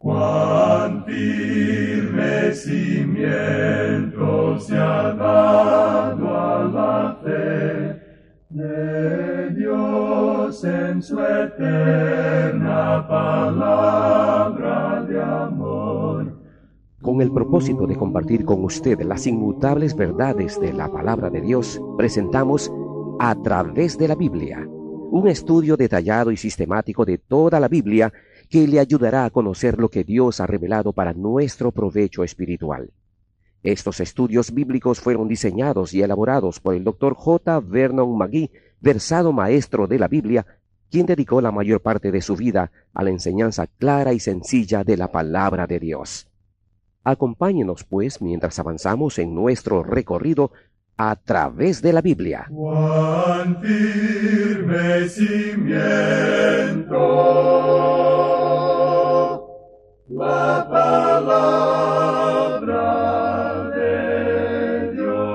Cuán firme cimiento se ha dado a la fe de Dios en su eterna palabra de amor. Con el propósito de compartir con usted las inmutables verdades de la palabra de Dios, presentamos A Través de la Biblia, un estudio detallado y sistemático de toda la Biblia que le ayudará a conocer lo que Dios ha revelado para nuestro provecho espiritual. Estos estudios bíblicos fueron diseñados y elaborados por el Dr. J. Vernon McGee, versado maestro de la Biblia, quien dedicó la mayor parte de su vida a la enseñanza clara y sencilla de la palabra de Dios. Acompáñenos, pues, mientras avanzamos en nuestro recorrido a través de la Biblia. Cuán firme cimiento la palabra de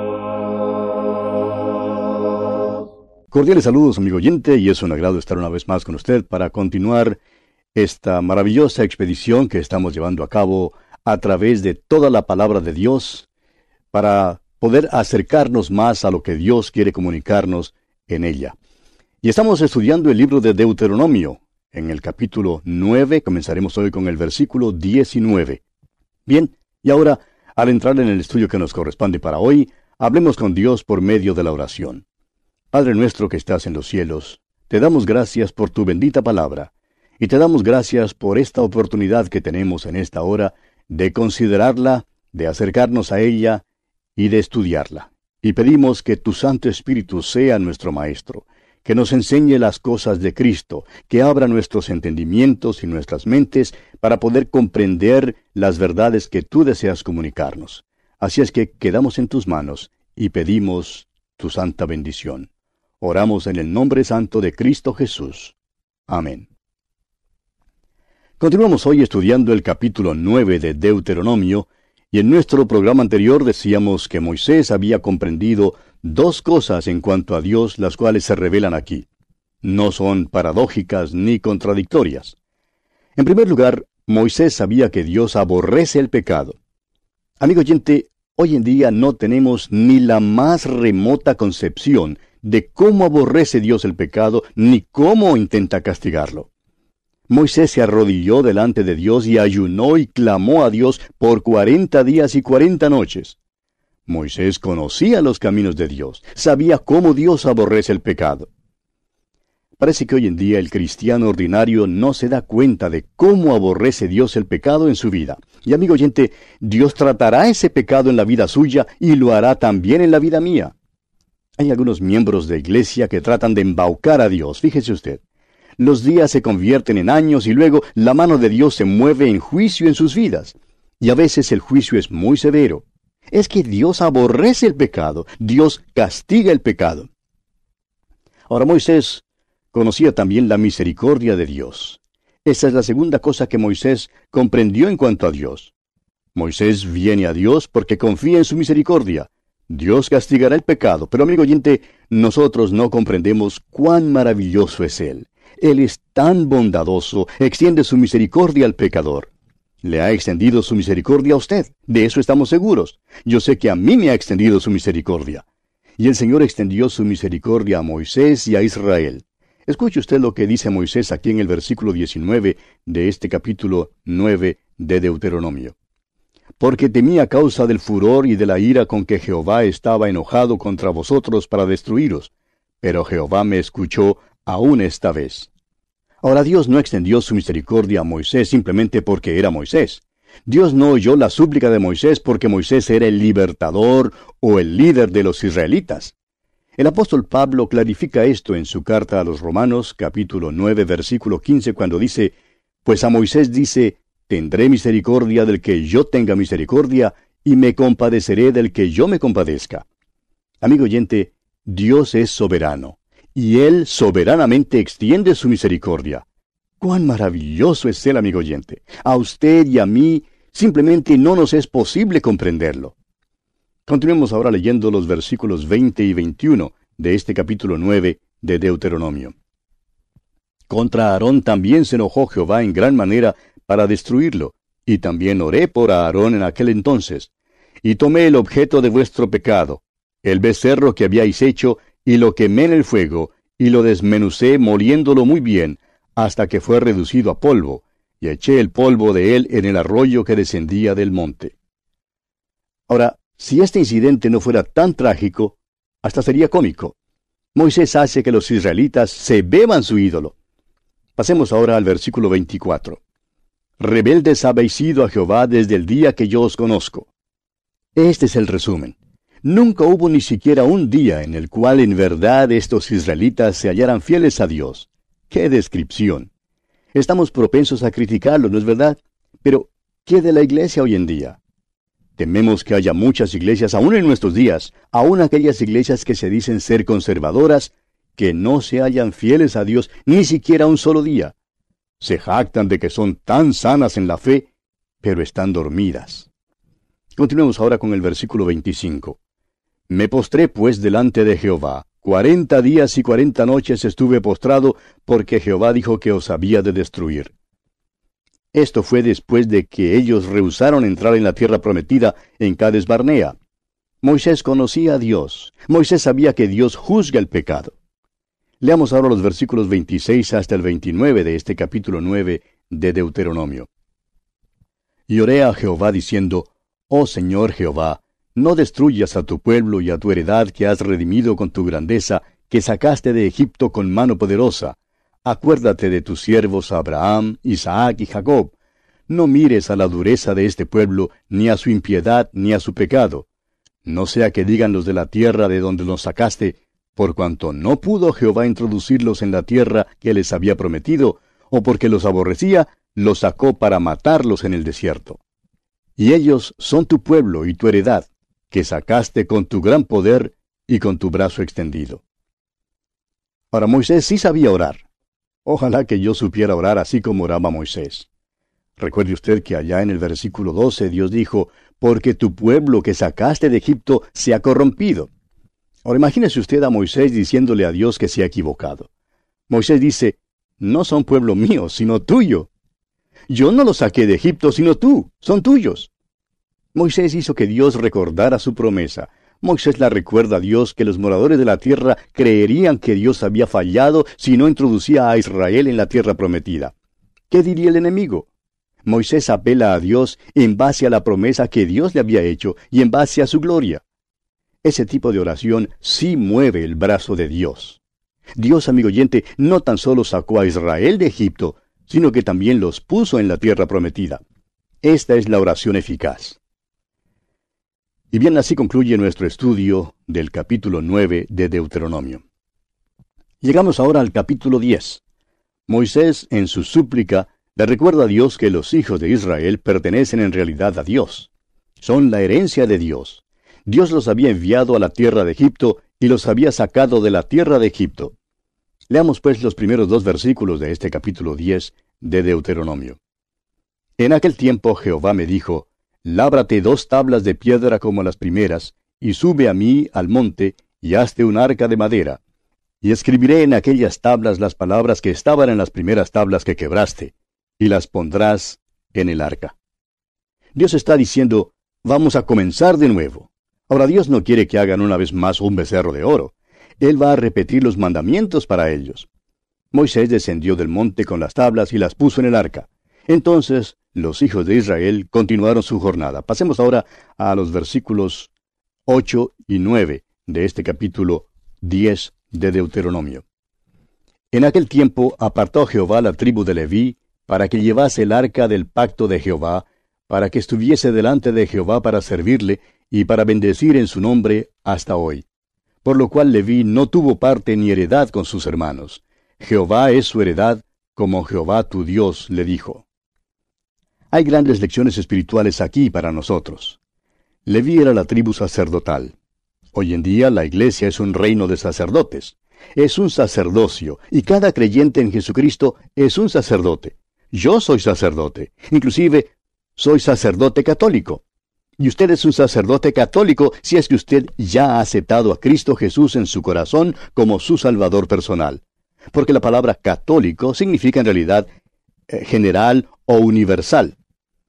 Dios. Cordiales saludos, amigo oyente, y es un agrado estar una vez más con usted para continuar esta maravillosa expedición que estamos llevando a cabo a través de toda la palabra de Dios, para poder acercarnos más a lo que Dios quiere comunicarnos en ella. Y estamos estudiando el libro de Deuteronomio. En el capítulo 9, comenzaremos hoy con el versículo 19. Bien, y ahora, al entrar en el estudio que nos corresponde para hoy, hablemos con Dios por medio de la oración. Padre nuestro que estás en los cielos, te damos gracias por tu bendita palabra, y te damos gracias por esta oportunidad que tenemos en esta hora de considerarla, de acercarnos a ella y de estudiarla. Y pedimos que tu Santo Espíritu sea nuestro Maestro, que nos enseñe las cosas de Cristo, que abra nuestros entendimientos y nuestras mentes para poder comprender las verdades que tú deseas comunicarnos. Así es que quedamos en tus manos y pedimos tu santa bendición. Oramos en el nombre santo de Cristo Jesús. Amén. Continuamos hoy estudiando el capítulo 9 de Deuteronomio, y en nuestro programa anterior decíamos que Moisés había comprendido dos cosas en cuanto a Dios, las cuales se revelan aquí. No son paradójicas ni contradictorias. En primer lugar, Moisés sabía que Dios aborrece el pecado. Amigo oyente, hoy en día no tenemos ni la más remota concepción de cómo aborrece Dios el pecado, ni cómo intenta castigarlo. Moisés se arrodilló delante de Dios y ayunó y clamó a Dios por 40 días y 40 noches. Moisés conocía los caminos de Dios, sabía cómo Dios aborrece el pecado. Parece que hoy en día el cristiano ordinario no se da cuenta de cómo aborrece Dios el pecado en su vida. Y amigo oyente, Dios tratará ese pecado en la vida suya y lo hará también en la vida mía. Hay algunos miembros de iglesia que tratan de embaucar a Dios, fíjese usted. Los días se convierten en años y luego la mano de Dios se mueve en juicio en sus vidas. Y a veces el juicio es muy severo. Es que Dios aborrece el pecado, Dios castiga el pecado. Ahora Moisés conocía también la misericordia de Dios. Esa es la segunda cosa que Moisés comprendió en cuanto a Dios. Moisés viene a Dios porque confía en su misericordia. Dios castigará el pecado, pero amigo oyente, nosotros no comprendemos cuán maravilloso es Él. Él es tan bondadoso, extiende su misericordia al pecador. Le ha extendido su misericordia a usted, de eso estamos seguros. Yo sé que a mí me ha extendido su misericordia. Y el Señor extendió su misericordia a Moisés y a Israel. Escuche usted lo que dice Moisés aquí en el versículo 19 de este capítulo 9 de Deuteronomio. Porque temí a causa del furor y de la ira con que Jehová estaba enojado contra vosotros para destruiros. Pero Jehová me escuchó aún esta vez. Ahora Dios no extendió su misericordia a Moisés simplemente porque era Moisés. Dios no oyó la súplica de Moisés porque Moisés era el libertador o el líder de los israelitas. El apóstol Pablo clarifica esto en su carta a los Romanos, capítulo 9, versículo 15, cuando dice, pues a Moisés dice, tendré misericordia del que yo tenga misericordia, y me compadeceré del que yo me compadezca. Amigo oyente, Dios es soberano. Y Él soberanamente extiende su misericordia. ¡Cuán maravilloso es Él, amigo oyente! A usted y a mí simplemente no nos es posible comprenderlo. Continuemos ahora leyendo los versículos 20 y 21 de este capítulo 9 de Deuteronomio. Contra Aarón también se enojó Jehová en gran manera para destruirlo, Y también oré por Aarón en aquel entonces, y tomé el objeto de vuestro pecado, el becerro que habíais hecho, y lo quemé en el fuego, y lo desmenucé moliéndolo muy bien, hasta que fue reducido a polvo, y eché el polvo de él en el arroyo que descendía del monte. Ahora, si este incidente no fuera tan trágico, hasta sería cómico. Moisés hace que los israelitas se beban su ídolo. Pasemos ahora al versículo 24. Rebeldes habéis sido a Jehová desde el día que yo os conozco. Este es el resumen. Nunca hubo ni siquiera un día en el cual en verdad estos israelitas se hallaran fieles a Dios. ¡Qué descripción! Estamos propensos a criticarlo, ¿no es verdad? Pero, ¿qué de la iglesia hoy en día? Tememos que haya muchas iglesias, aún en nuestros días, aún aquellas iglesias que se dicen ser conservadoras, que no se hallan fieles a Dios ni siquiera un solo día. Se jactan de que son tan sanas en la fe, pero están dormidas. Continuemos ahora con el versículo 25. Me postré pues delante de Jehová. 40 días y 40 noches estuve postrado, porque Jehová dijo que os había de destruir. Esto fue después de que ellos rehusaron entrar en la tierra prometida en Cades Barnea. Moisés conocía a Dios. Moisés sabía que Dios juzga el pecado. Leamos ahora los versículos 26 hasta el 29 de este capítulo 9 de Deuteronomio. Y oré a Jehová diciendo, Oh Señor Jehová, no destruyas a tu pueblo y a tu heredad que has redimido con tu grandeza, que sacaste de Egipto con mano poderosa. Acuérdate de tus siervos Abraham, Isaac y Jacob. No mires a la dureza de este pueblo, ni a su impiedad, ni a su pecado. No sea que digan los de la tierra de donde los sacaste, por cuanto no pudo Jehová introducirlos en la tierra que les había prometido, o porque los aborrecía, los sacó para matarlos en el desierto. Y ellos son tu pueblo y tu heredad, que sacaste con tu gran poder y con tu brazo extendido. Ahora Moisés sí sabía orar. Ojalá que yo supiera orar así como oraba Moisés. Recuerde usted que allá en el versículo 12 Dios dijo, porque tu pueblo que sacaste de Egipto se ha corrompido. Ahora imagínese usted a Moisés diciéndole a Dios que se ha equivocado. Moisés dice, no son pueblo mío, sino tuyo. Yo no los saqué de Egipto, sino tú, son tuyos. Moisés hizo que Dios recordara su promesa. Moisés la recuerda a Dios que los moradores de la tierra creerían que Dios había fallado si no introducía a Israel en la tierra prometida. ¿Qué diría el enemigo? Moisés apela a Dios en base a la promesa que Dios le había hecho y en base a su gloria. Ese tipo de oración sí mueve el brazo de Dios. Dios, amigo oyente, no tan solo sacó a Israel de Egipto, sino que también los puso en la tierra prometida. Esta es la oración eficaz. Y bien, así concluye nuestro estudio del capítulo 9 de Deuteronomio. Llegamos ahora al capítulo 10. Moisés, en su súplica, le recuerda a Dios que los hijos de Israel pertenecen en realidad a Dios. Son la herencia de Dios. Dios los había enviado a la tierra de Egipto y los había sacado de la tierra de Egipto. Leamos pues los primeros 2 versículos de este capítulo 10 de Deuteronomio. En aquel tiempo Jehová me dijo, Lábrate 2 tablas de piedra como las primeras, y sube a mí al monte, y hazte un arca de madera. Y escribiré en aquellas tablas las palabras que estaban en las primeras tablas que quebraste, y las pondrás en el arca. Dios está diciendo, vamos a comenzar de nuevo. Ahora Dios no quiere que hagan una vez más un becerro de oro. Él va a repetir los mandamientos para ellos. Moisés descendió del monte con las tablas y las puso en el arca. Entonces los hijos de Israel continuaron su jornada. Pasemos ahora a los versículos 8 y 9 de este capítulo 10 de Deuteronomio. En aquel tiempo apartó Jehová la tribu de Leví para que llevase el arca del pacto de Jehová, para que estuviese delante de Jehová para servirle y para bendecir en su nombre hasta hoy. Por lo cual Leví no tuvo parte ni heredad con sus hermanos. Jehová es su heredad, como Jehová tu Dios le dijo. Hay grandes lecciones espirituales aquí para nosotros. Leví era la tribu sacerdotal. Hoy en día la iglesia es un reino de sacerdotes. Es un sacerdocio, y cada creyente en Jesucristo es un sacerdote. Yo soy sacerdote, inclusive soy sacerdote católico. Y usted es un sacerdote católico si es que usted ya ha aceptado a Cristo Jesús en su corazón como su Salvador personal. Porque la palabra católico significa en realidad general o universal.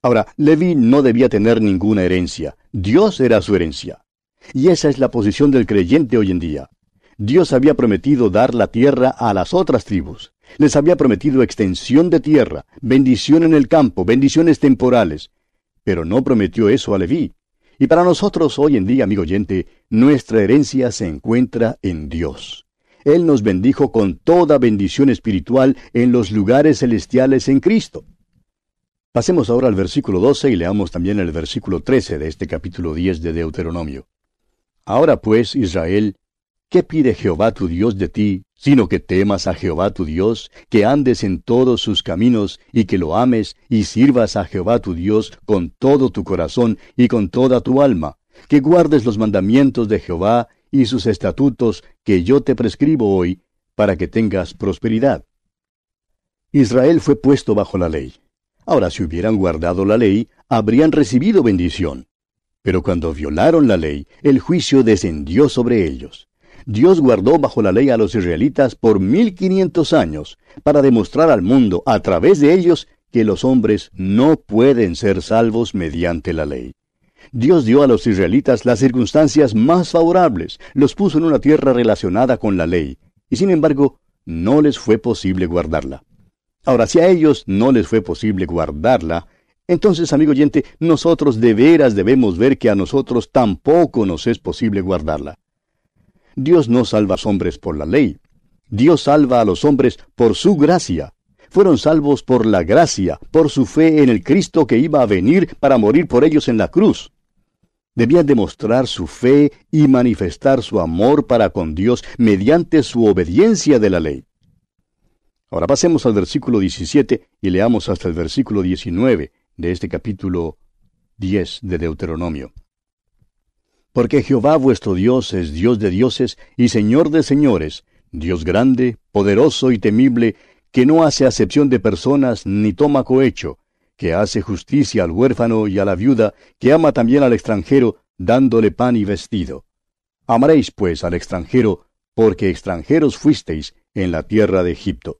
Ahora, Leví no debía tener ninguna herencia. Dios era su herencia. Y esa es la posición del creyente hoy en día. Dios había prometido dar la tierra a las otras tribus. Les había prometido extensión de tierra, bendición en el campo, bendiciones temporales. Pero no prometió eso a Leví. Y para nosotros hoy en día, amigo oyente, nuestra herencia se encuentra en Dios. Él nos bendijo con toda bendición espiritual en los lugares celestiales en Cristo. Pasemos ahora al versículo 12 y leamos también el versículo 13 de este capítulo 10 de Deuteronomio. Ahora pues, Israel, ¿qué pide Jehová tu Dios de ti, sino que temas a Jehová tu Dios, que andes en todos sus caminos, y que lo ames, y sirvas a Jehová tu Dios con todo tu corazón y con toda tu alma, que guardes los mandamientos de Jehová y sus estatutos que yo te prescribo hoy, para que tengas prosperidad? Israel fue puesto bajo la ley. Ahora, si hubieran guardado la ley, habrían recibido bendición. Pero cuando violaron la ley, el juicio descendió sobre ellos. Dios guardó bajo la ley a los israelitas por 1500 años, para demostrar al mundo, a través de ellos, que los hombres no pueden ser salvos mediante la ley. Dios dio a los israelitas las circunstancias más favorables, los puso en una tierra relacionada con la ley, y sin embargo, no les fue posible guardarla. Ahora, si a ellos no les fue posible guardarla, entonces, amigo oyente, nosotros de veras debemos ver que a nosotros tampoco nos es posible guardarla. Dios no salva a los hombres por la ley. Dios salva a los hombres por su gracia. Fueron salvos por la gracia, por su fe en el Cristo que iba a venir para morir por ellos en la cruz. Debían demostrar su fe y manifestar su amor para con Dios mediante su obediencia de la ley. Ahora pasemos al versículo 17 y leamos hasta el versículo 19 de este capítulo 10 de Deuteronomio. Porque Jehová vuestro Dios es Dios de dioses y Señor de señores, Dios grande, poderoso y temible, que no hace acepción de personas ni toma cohecho, que hace justicia al huérfano y a la viuda, que ama también al extranjero, dándole pan y vestido. Amaréis pues al extranjero, porque extranjeros fuisteis en la tierra de Egipto.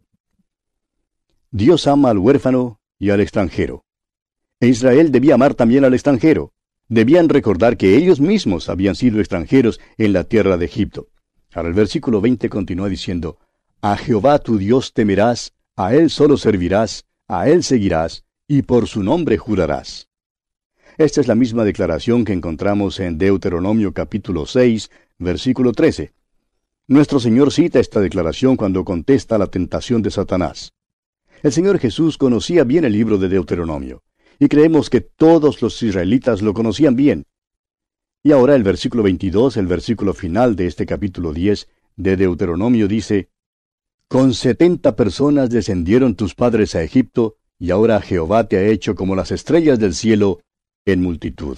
Dios ama al huérfano y al extranjero. E Israel debía amar también al extranjero. Debían recordar que ellos mismos habían sido extranjeros en la tierra de Egipto. Ahora el versículo 20 continúa diciendo, A Jehová tu Dios temerás, a Él solo servirás, a Él seguirás, y por su nombre jurarás. Esta es la misma declaración que encontramos en Deuteronomio capítulo 6, versículo 13. Nuestro Señor cita esta declaración cuando contesta la tentación de Satanás. El Señor Jesús conocía bien el libro de Deuteronomio, y creemos que todos los israelitas lo conocían bien. Y ahora el versículo 22, el versículo final de este capítulo 10 de Deuteronomio dice, Con 70 personas descendieron tus padres a Egipto, y ahora Jehová te ha hecho como las estrellas del cielo en multitud.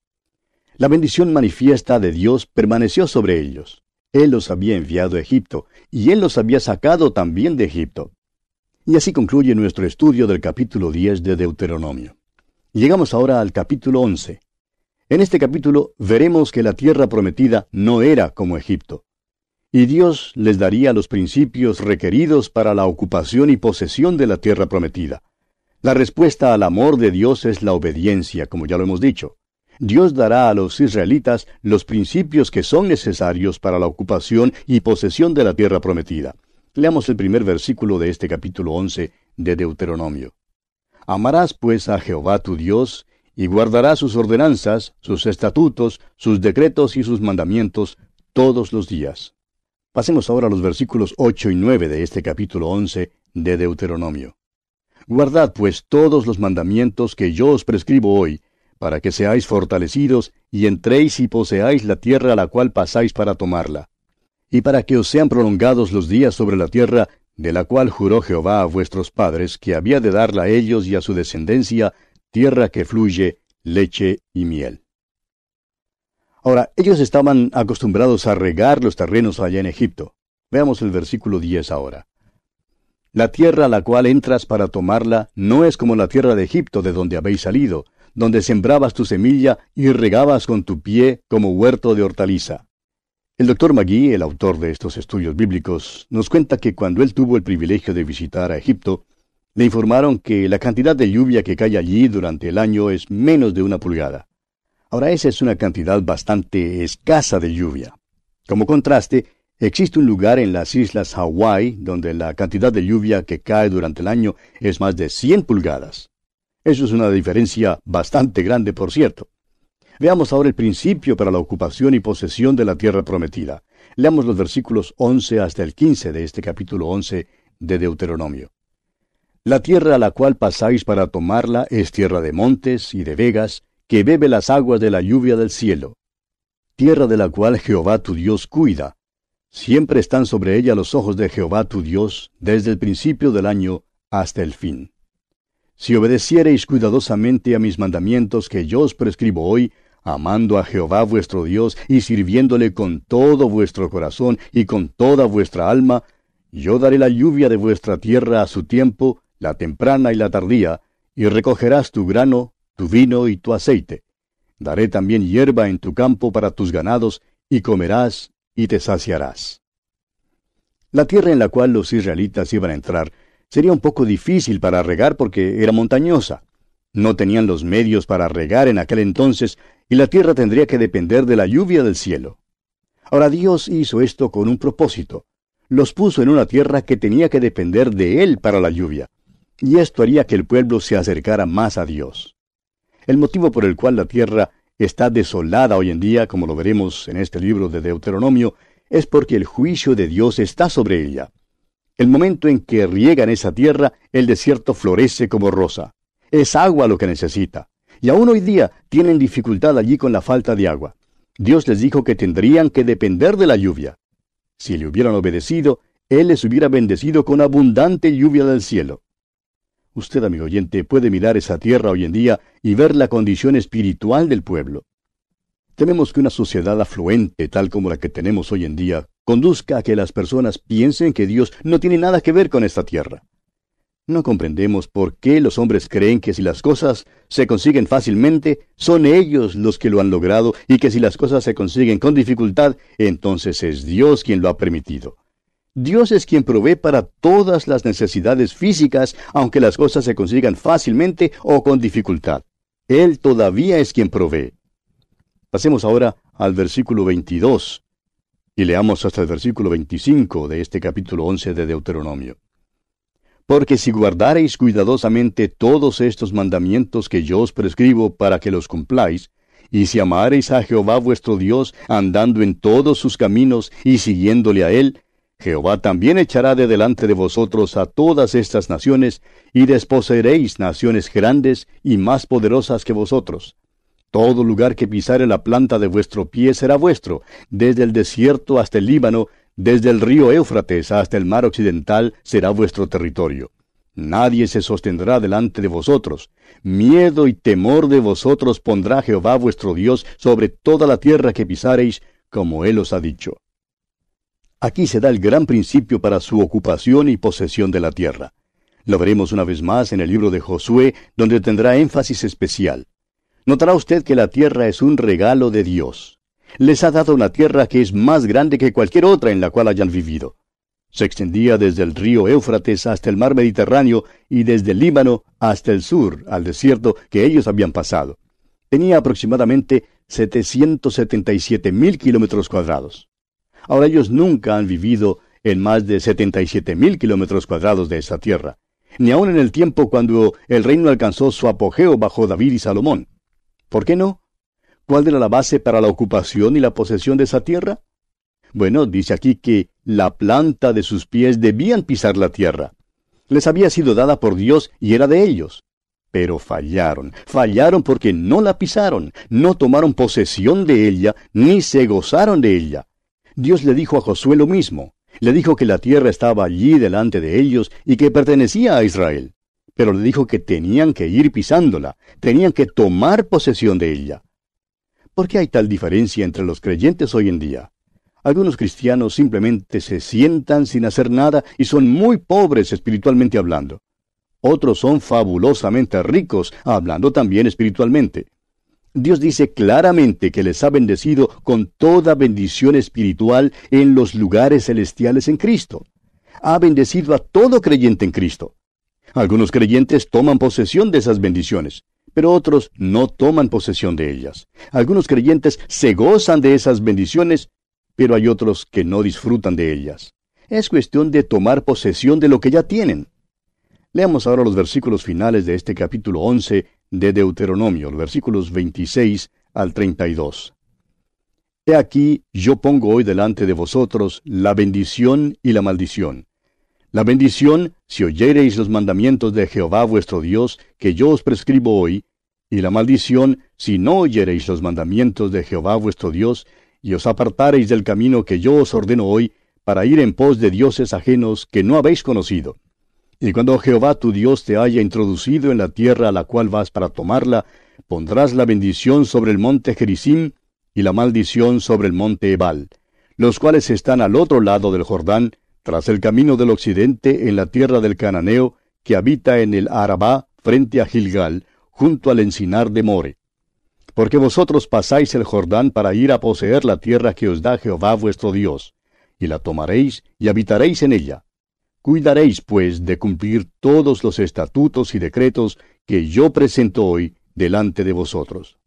La bendición manifiesta de Dios permaneció sobre ellos. Él los había enviado a Egipto, y Él los había sacado también de Egipto. Y así concluye nuestro estudio del capítulo 10 de Deuteronomio. Llegamos ahora al capítulo 11. En este capítulo veremos que la tierra prometida no era como Egipto. Y Dios les daría los principios requeridos para la ocupación y posesión de la tierra prometida. La respuesta al amor de Dios es la obediencia, como ya lo hemos dicho. Dios dará a los israelitas los principios que son necesarios para la ocupación y posesión de la tierra prometida. Leamos el primer versículo de este capítulo 11 de Deuteronomio. Amarás pues a Jehová tu Dios, y guardarás sus ordenanzas, sus estatutos, sus decretos y sus mandamientos todos los días. Pasemos ahora a los versículos 8 y 9 de este capítulo 11 de Deuteronomio. Guardad pues todos los mandamientos que yo os prescribo hoy, para que seáis fortalecidos y entréis y poseáis la tierra a la cual pasáis para tomarla. Y para que os sean prolongados los días sobre la tierra, de la cual juró Jehová a vuestros padres, que había de darla a ellos y a su descendencia, tierra que fluye leche y miel. Ahora, ellos estaban acostumbrados a regar los terrenos allá en Egipto. Veamos el versículo 10 ahora. La tierra a la cual entras para tomarla no es como la tierra de Egipto de donde habéis salido, donde sembrabas tu semilla y regabas con tu pie como huerto de hortaliza. El Dr. Magee, el autor de estos estudios bíblicos, nos cuenta que cuando él tuvo el privilegio de visitar a Egipto, Le informaron que la cantidad de lluvia que cae allí durante el año es menos de 1 pulgada. Ahora, esa es una cantidad bastante escasa de lluvia. Como contraste, existe un lugar en las islas Hawái donde la cantidad de lluvia que cae durante el año es más de 100 pulgadas. Eso es una diferencia bastante grande, por cierto. Veamos ahora el principio para la ocupación y posesión de la tierra prometida. Leamos los versículos 11 hasta el 15 de este capítulo 11 de Deuteronomio. La tierra a la cual pasáis para tomarla es tierra de montes y de vegas, que bebe las aguas de la lluvia del cielo. Tierra de la cual Jehová tu Dios cuida. Siempre están sobre ella los ojos de Jehová tu Dios, desde el principio del año hasta el fin. Si obedeciereis cuidadosamente a mis mandamientos que yo os prescribo hoy, amando a Jehová vuestro Dios y sirviéndole con todo vuestro corazón y con toda vuestra alma, yo daré la lluvia de vuestra tierra a su tiempo, la temprana y la tardía, y recogerás tu grano, tu vino y tu aceite. Daré también hierba en tu campo para tus ganados, y comerás y te saciarás. La tierra en la cual los israelitas iban a entrar sería un poco difícil para regar porque era montañosa. No tenían los medios para regar en aquel entonces, y la tierra tendría que depender de la lluvia del cielo. Ahora Dios hizo esto con un propósito. Los puso en una tierra que tenía que depender de Él para la lluvia, y esto haría que el pueblo se acercara más a Dios. El motivo por el cual la tierra está desolada hoy en día, como lo veremos en este libro de Deuteronomio, es porque el juicio de Dios está sobre ella. El momento en que riegan esa tierra, el desierto florece como rosa. Es agua lo que necesita. Y aún hoy día tienen dificultad allí con la falta de agua. Dios les dijo que tendrían que depender de la lluvia. Si le hubieran obedecido, Él les hubiera bendecido con abundante lluvia del cielo. Usted, amigo oyente, puede mirar esa tierra hoy en día y ver la condición espiritual del pueblo. Tememos que una sociedad afluente, tal como la que tenemos hoy en día, conduzca a que las personas piensen que Dios no tiene nada que ver con esta tierra. No comprendemos por qué los hombres creen que si las cosas se consiguen fácilmente, son ellos los que lo han logrado, y que si las cosas se consiguen con dificultad, entonces es Dios quien lo ha permitido. Dios es quien provee para todas las necesidades físicas, aunque las cosas se consigan fácilmente o con dificultad. Él todavía es quien provee. Pasemos ahora al versículo 22, y leamos hasta el versículo 25 de este capítulo 11 de Deuteronomio. Porque si guardareis cuidadosamente todos estos mandamientos que yo os prescribo para que los cumpláis, y si amareis a Jehová vuestro Dios, andando en todos sus caminos y siguiéndole a Él, Jehová también echará de delante de vosotros a todas estas naciones, y desposeeréis naciones grandes y más poderosas que vosotros. Todo lugar que pisare la planta de vuestro pie será vuestro, desde el desierto hasta el Líbano, desde el río Éufrates hasta el mar occidental será vuestro territorio. Nadie se sostendrá delante de vosotros. Miedo y temor de vosotros pondrá Jehová vuestro Dios sobre toda la tierra que pisareis, como Él os ha dicho. Aquí se da el gran principio para su ocupación y posesión de la tierra. Lo veremos una vez más en el libro de Josué, donde tendrá énfasis especial. Notará usted que la tierra es un regalo de Dios. Les ha dado una tierra que es más grande que cualquier otra en la cual hayan vivido. Se extendía desde el río Éufrates hasta el mar Mediterráneo y desde el Líbano hasta el sur, al desierto que ellos habían pasado. Tenía aproximadamente 777,000 kilómetros cuadrados. Ahora ellos nunca han vivido en más de 77,000 kilómetros cuadrados de esa tierra, ni aun en el tiempo cuando el reino alcanzó su apogeo bajo David y Salomón. ¿Por qué no? ¿Cuál era la base para la ocupación y la posesión de esa tierra? Bueno, dice aquí que la planta de sus pies debían pisar la tierra. Les había sido dada por Dios y era de ellos. Pero fallaron porque no la pisaron, no tomaron posesión de ella, ni se gozaron de ella. Dios le dijo a Josué lo mismo. Le dijo que la tierra estaba allí delante de ellos y que pertenecía a Israel. Pero le dijo que tenían que ir pisándola, tenían que tomar posesión de ella. ¿Por qué hay tal diferencia entre los creyentes hoy en día? Algunos cristianos simplemente se sientan sin hacer nada y son muy pobres espiritualmente hablando. Otros son fabulosamente ricos, hablando también espiritualmente. Dios dice claramente que les ha bendecido con toda bendición espiritual en los lugares celestiales en Cristo. Ha bendecido a todo creyente en Cristo. Algunos creyentes toman posesión de esas bendiciones, pero otros no toman posesión de ellas. Algunos creyentes se gozan de esas bendiciones, pero hay otros que no disfrutan de ellas. Es cuestión de tomar posesión de lo que ya tienen. Leamos ahora los versículos finales de este capítulo 11 de Deuteronomio, los versículos 26 al 32. He aquí, yo pongo hoy delante de vosotros la bendición y la maldición. La bendición, si oyereis los mandamientos de Jehová vuestro Dios, que yo os prescribo hoy, y la maldición, si no oyereis los mandamientos de Jehová vuestro Dios, y os apartareis del camino que yo os ordeno hoy, para ir en pos de dioses ajenos que no habéis conocido. Y cuando Jehová tu Dios te haya introducido en la tierra a la cual vas para tomarla, pondrás la bendición sobre el monte Gerizim, y la maldición sobre el monte Ebal, los cuales están al otro lado del Jordán, tras el camino del occidente en la tierra del Cananeo, que habita en el Arabá, frente a Gilgal, junto al encinar de More. Porque vosotros pasáis el Jordán para ir a poseer la tierra que os da Jehová vuestro Dios, y la tomaréis y habitaréis en ella. Cuidaréis, pues, de cumplir todos los estatutos y decretos que yo presento hoy delante de vosotros.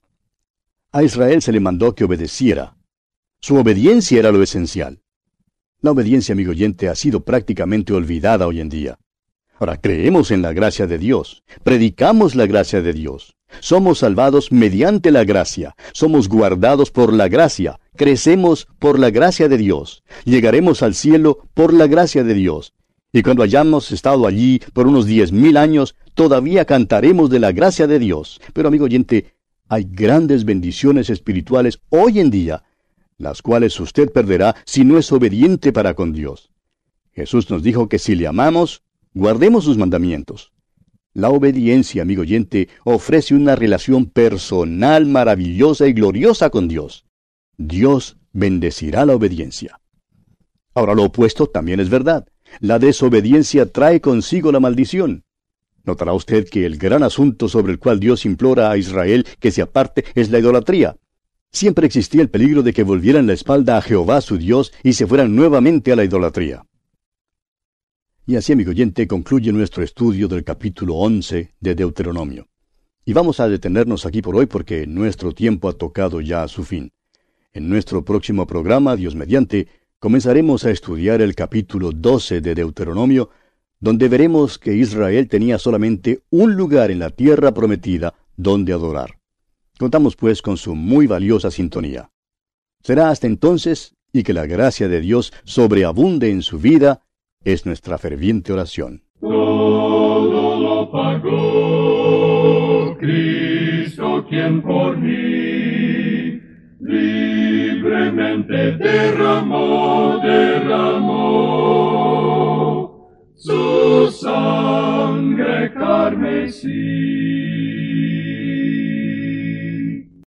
A Israel se le mandó que obedeciera. Su obediencia era lo esencial. La obediencia, amigo oyente, ha sido prácticamente olvidada hoy en día. Ahora, creemos en la gracia de Dios, predicamos la gracia de Dios, somos salvados mediante la gracia, somos guardados por la gracia, crecemos por la gracia de Dios, llegaremos al cielo por la gracia de Dios. Y cuando hayamos estado allí por unos 10,000 años, todavía cantaremos de la gracia de Dios. Pero, amigo oyente, hay grandes bendiciones espirituales hoy en día, las cuales usted perderá si no es obediente para con Dios. Jesús nos dijo que si le amamos, guardemos sus mandamientos. La obediencia, amigo oyente, ofrece una relación personal maravillosa y gloriosa con Dios. Dios bendecirá la obediencia. Ahora, lo opuesto también es verdad. La desobediencia trae consigo la maldición. Notará usted que el gran asunto sobre el cual Dios implora a Israel que se aparte es la idolatría. Siempre existía el peligro de que volvieran la espalda a Jehová su Dios y se fueran nuevamente a la idolatría. Y así, amigo oyente, concluye nuestro estudio del capítulo 11 de Deuteronomio. Y vamos a detenernos aquí por hoy porque nuestro tiempo ha tocado ya a su fin. En nuestro próximo programa, Dios mediante, comenzaremos a estudiar el capítulo 12 de Deuteronomio, donde veremos que Israel tenía solamente un lugar en la tierra prometida donde adorar. Contamos pues con su muy valiosa sintonía. Será hasta entonces, y que la gracia de Dios sobreabunde en su vida, es nuestra ferviente oración. Todo lo pagó Cristo, quien por mí libremente derramó su sangre carmesí.